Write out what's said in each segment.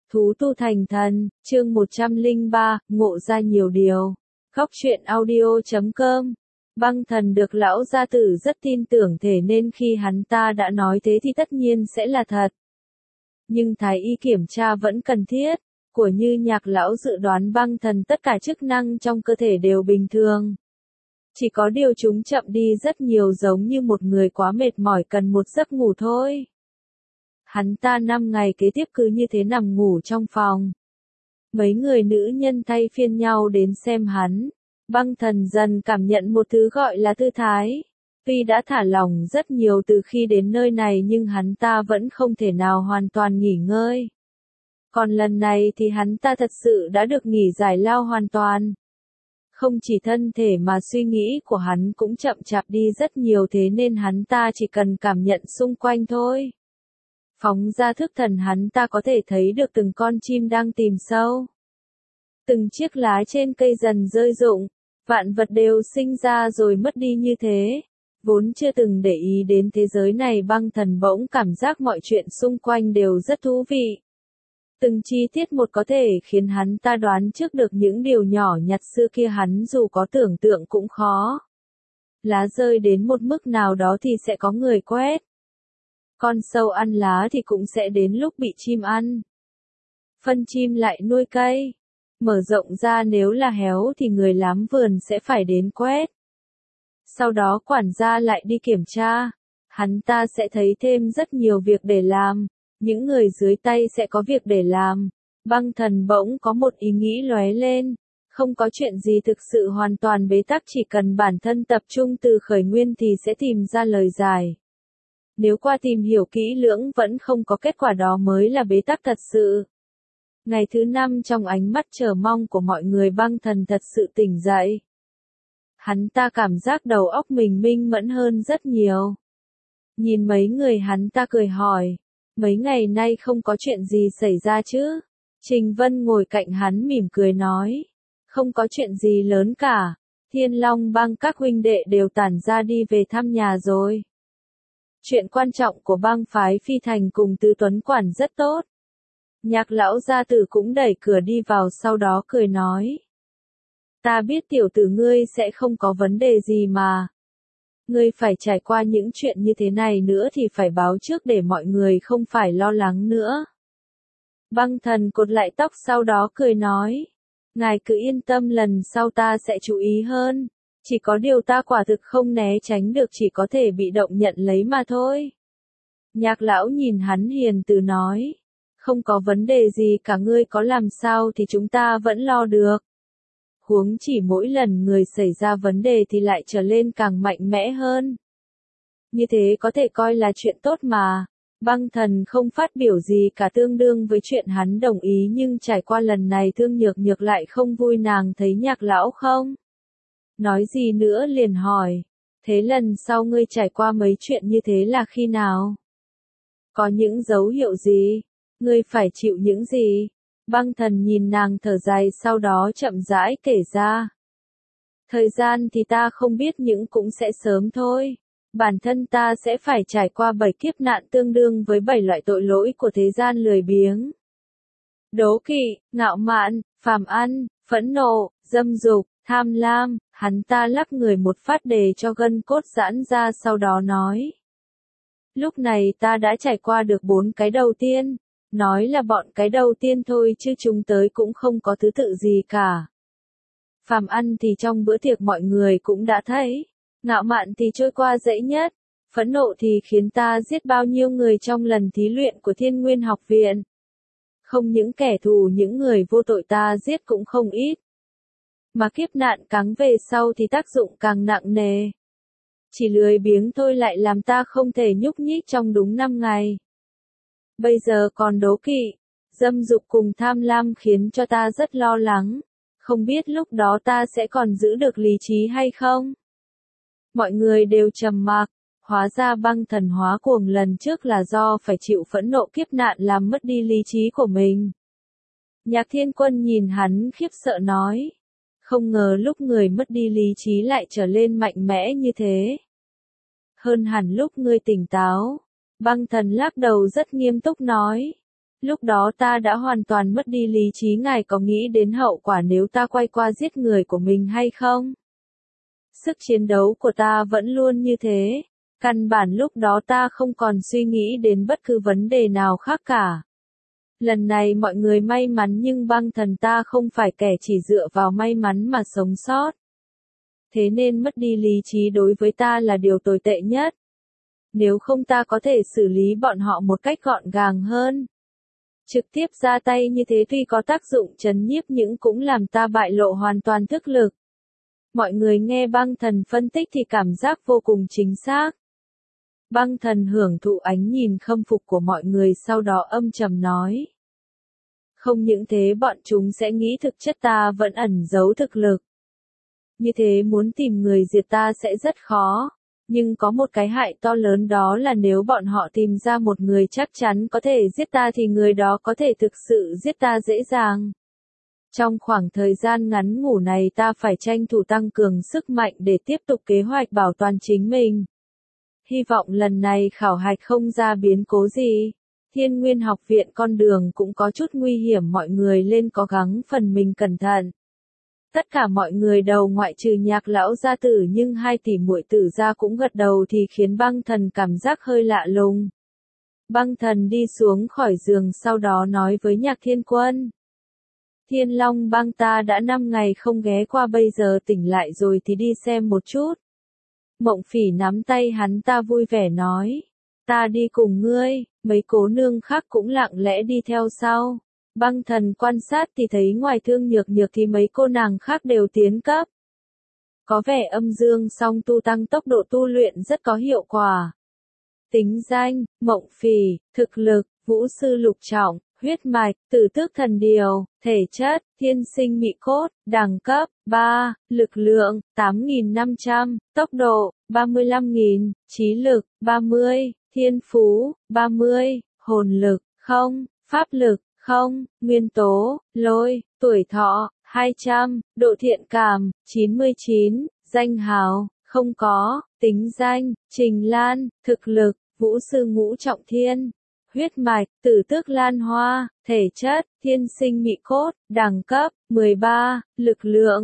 Thú tu thành thần, chương 103, ngộ ra nhiều điều. Góc truyện audio.com. Băng thần được lão gia tử rất tin tưởng thế nên khi hắn ta đã nói thế thì tất nhiên sẽ là thật. Nhưng thái y kiểm tra vẫn cần thiết, của Như Nhạc lão dự đoán băng thần tất cả chức năng trong cơ thể đều bình thường. Chỉ có điều chúng chậm đi rất nhiều giống như một người quá mệt mỏi cần một giấc ngủ thôi. Hắn ta 5 ngày kế tiếp cứ như thế nằm ngủ trong phòng. Mấy người nữ nhân thay phiên nhau đến xem hắn. Băng thần dần cảm nhận một thứ gọi là tư thái. Tuy đã thả lỏng rất nhiều từ khi đến nơi này nhưng hắn ta vẫn không thể nào hoàn toàn nghỉ ngơi. Còn lần này thì hắn ta thật sự đã được nghỉ giải lao hoàn toàn. Không chỉ thân thể mà suy nghĩ của hắn cũng chậm chạp đi rất nhiều thế nên hắn ta chỉ cần cảm nhận xung quanh thôi. Phóng ra thức thần hắn ta có thể thấy được từng con chim đang tìm sâu. Từng chiếc lá trên cây dần rơi rụng, vạn vật đều sinh ra rồi mất đi như thế. Vốn chưa từng để ý đến thế giới này băng thần bỗng cảm giác mọi chuyện xung quanh đều rất thú vị. Từng chi tiết một có thể khiến hắn ta đoán trước được những điều nhỏ nhặt xưa kia hắn dù có tưởng tượng cũng khó. Lá rơi đến một mức nào đó thì sẽ có người quét. Con sâu ăn lá thì cũng sẽ đến lúc bị chim ăn. Phân chim lại nuôi cây. Mở rộng ra nếu là héo thì người làm vườn sẽ phải đến quét. Sau đó quản gia lại đi kiểm tra. Hắn ta sẽ thấy thêm rất nhiều việc để làm. Những người dưới tay sẽ có việc để làm. Băng thần bỗng có một ý nghĩ lóe lên. Không có chuyện gì thực sự hoàn toàn bế tắc, chỉ cần bản thân tập trung từ khởi nguyên thì sẽ tìm ra lời giải. Nếu qua tìm hiểu kỹ lưỡng vẫn không có kết quả đó mới là bế tắc thật sự. Ngày thứ 5 trong ánh mắt chờ mong của mọi người băng thần thật sự tỉnh dậy. Hắn ta cảm giác đầu óc mình minh mẫn hơn rất nhiều. Nhìn mấy người hắn ta cười hỏi. Mấy ngày nay không có chuyện gì xảy ra chứ? Trình Vân ngồi cạnh hắn mỉm cười nói. Không có chuyện gì lớn cả. Thiên Long bang các huynh đệ đều tản ra đi về thăm nhà rồi. Chuyện quan trọng của bang phái Phi Thành cùng Tứ Tuấn quản rất tốt. Nhạc lão gia tử cũng đẩy cửa đi vào sau đó cười nói. Ta biết tiểu tử ngươi sẽ không có vấn đề gì mà. Ngươi phải trải qua những chuyện như thế này nữa thì phải báo trước để mọi người không phải lo lắng nữa. Băng thần cột lại tóc sau đó cười nói. Ngài cứ yên tâm, lần sau ta sẽ chú ý hơn. Chỉ có điều ta quả thực không né tránh được, chỉ có thể bị động nhận lấy mà thôi. Nhạc lão nhìn hắn hiền từ nói. Không có vấn đề gì cả, ngươi có làm sao thì chúng ta vẫn lo được. Huống chỉ mỗi lần người xảy ra vấn đề thì lại trở lên càng mạnh mẽ hơn. Như thế có thể coi là chuyện tốt mà. Băng thần không phát biểu gì cả, tương đương với chuyện hắn đồng ý, nhưng trải qua lần này Thương Nhược Nhược lại không vui, nàng thấy Nhạc lão không nói gì nữa liền hỏi. Thế lần sau ngươi trải qua mấy chuyện như thế là khi nào? Có những dấu hiệu gì? Ngươi phải chịu những gì? Băng thần nhìn nàng thở dài sau đó chậm rãi kể ra. Thời gian thì ta không biết nhưng cũng sẽ sớm thôi. Bản thân ta sẽ phải trải qua 7 kiếp nạn tương đương với 7 loại tội lỗi của thế gian: lười biếng, đố kỵ, ngạo mạn, phàm ăn, phẫn nộ, dâm dục, tham lam. Hắn ta lắc người một phát để cho gân cốt giãn ra sau đó nói. Lúc này ta đã trải qua được 4 cái đầu tiên. Nói là bọn cái đầu tiên thôi chứ chúng tới cũng không có thứ tự gì cả. Phàm ăn thì trong bữa tiệc mọi người cũng đã thấy. Ngạo mạn thì trôi qua dễ nhất. Phẫn nộ thì khiến ta giết bao nhiêu người trong lần thí luyện của Thiên Nguyên học viện. Không những kẻ thù, những người vô tội ta giết cũng không ít. Mà kiếp nạn cáng về sau thì tác dụng càng nặng nề. Chỉ lười biếng thôi lại làm ta không thể nhúc nhích trong đúng 5 ngày. Bây giờ còn đố kỵ, dâm dục cùng tham lam khiến cho ta rất lo lắng. Không biết lúc đó ta sẽ còn giữ được lý trí hay không? Mọi người đều trầm mặc. Hóa ra băng thần hóa cuồng lần trước là do phải chịu phẫn nộ kiếp nạn làm mất đi lý trí của mình. Nhạc Thiên Quân nhìn hắn khiếp sợ nói. Không ngờ lúc người mất đi lý trí lại trở lên mạnh mẽ như thế. Hơn hẳn lúc ngươi tỉnh táo. Băng thần lắc đầu rất nghiêm túc nói. Lúc đó ta đã hoàn toàn mất đi lý trí, ngài có nghĩ đến hậu quả nếu ta quay qua giết người của mình hay không? Sức chiến đấu của ta vẫn luôn như thế. Căn bản lúc đó ta không còn suy nghĩ đến bất cứ vấn đề nào khác cả. Lần này mọi người may mắn nhưng băng thần ta không phải kẻ chỉ dựa vào may mắn mà sống sót. Thế nên mất đi lý trí đối với ta là điều tồi tệ nhất. Nếu không ta có thể xử lý bọn họ một cách gọn gàng hơn. Trực tiếp ra tay như thế tuy có tác dụng trấn nhiếp nhưng cũng làm ta bại lộ hoàn toàn thức lực. Mọi người nghe băng thần phân tích thì cảm giác vô cùng chính xác. Băng thần hưởng thụ ánh nhìn khâm phục của mọi người, sau đó âm trầm nói. Không những thế bọn chúng sẽ nghĩ thực chất ta vẫn ẩn giấu thực lực. Như thế muốn tìm người diệt ta sẽ rất khó. Nhưng có một cái hại to lớn, đó là nếu bọn họ tìm ra một người chắc chắn có thể giết ta thì người đó có thể thực sự giết ta dễ dàng. Trong khoảng thời gian ngắn ngủi này ta phải tranh thủ tăng cường sức mạnh để tiếp tục kế hoạch bảo toàn chính mình. Hy vọng lần này khảo hạch không ra biến cố gì. Thiên Nguyên học viện con đường cũng có chút nguy hiểm, mọi người lên cố gắng phần mình cẩn thận. Tất cả mọi người đầu ngoại trừ Nhạc lão gia tử, nhưng hai tỷ muội Tử gia cũng gật đầu thì khiến băng thần cảm giác hơi lạ lùng. Băng thần đi xuống khỏi giường sau đó nói với Nhạc Thiên Quân. Thiên Long bang ta đã 5 ngày không ghé qua, bây giờ tỉnh lại rồi thì đi xem một chút. Mộng Phỉ nắm tay hắn ta vui vẻ nói. Ta đi cùng ngươi, mấy cô nương khác cũng lặng lẽ đi theo sau. Băng thần quan sát thì thấy ngoài Thương Nhược Nhược thì mấy cô nàng khác đều tiến cấp. Có vẻ âm dương song tu tăng tốc độ tu luyện rất có hiệu quả. Tính danh, Mộng Phỉ, thực lực, vũ sư lục trọng, huyết mạch, tử tước thần điều, thể chất, thiên sinh mị cốt, đẳng cấp, 3, lực lượng, 8.500, tốc độ, 35.000, trí lực, 30, thiên phú, 30, hồn lực, 0, pháp lực, 0, nguyên tố, lôi, tuổi thọ, 200, độ thiện cảm, 99, danh hào, không có, tính danh, Trình Lan, thực lực, vũ sư ngũ trọng thiên, huyết mạch, tử tước lan hoa, thể chất, thiên sinh mị cốt, đẳng cấp, 13, lực lượng,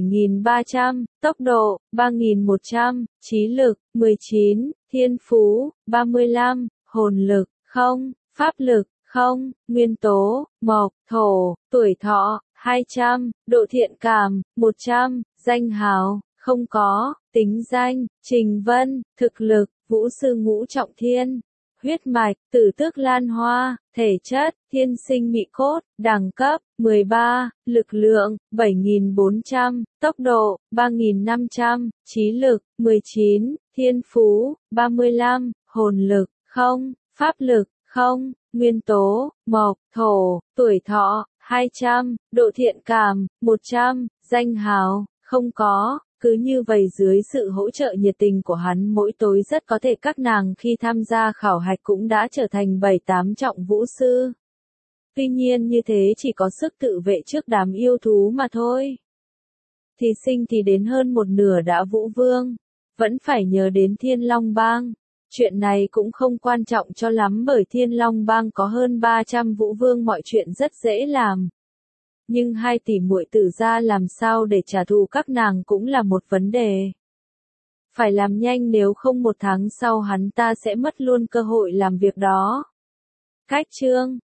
7.300, tốc độ, 3.100, trí lực, 19, thiên phú, 35, hồn lực, 0, pháp lực, 0, nguyên tố, mộc, thổ, tuổi thọ, 200, độ thiện cảm, 100, danh hào, không có, tính danh, Trình Vân, thực lực, vũ sư ngũ trọng thiên, huyết mạch, tử tước lan hoa, thể chất, thiên sinh mị cốt, đẳng cấp, 13, lực lượng, 7.400, tốc độ, 3.500, trí lực, 19, thiên phú, 35, hồn lực, 0, pháp lực, 0, nguyên tố, mộc, thổ, tuổi thọ, 200, độ thiện cảm, 100, danh hào, không có. Cứ như vậy dưới sự hỗ trợ nhiệt tình của hắn mỗi tối rất có thể các nàng khi tham gia khảo hạch cũng đã trở thành 7-8 trọng vũ sư. Tuy nhiên như thế chỉ có sức tự vệ trước đám yêu thú mà thôi. Thí sinh thì đến hơn một nửa đã vũ vương. Vẫn phải nhớ đến Thiên Long Bang. Chuyện này cũng không quan trọng cho lắm bởi Thiên Long Bang có hơn 300 vũ vương, mọi chuyện rất dễ làm. Nhưng hai tỷ muội Tử gia làm sao để trả thù các nàng cũng là một vấn đề. Phải làm nhanh nếu không 1 tháng sau hắn ta sẽ mất luôn cơ hội làm việc đó. Cách chương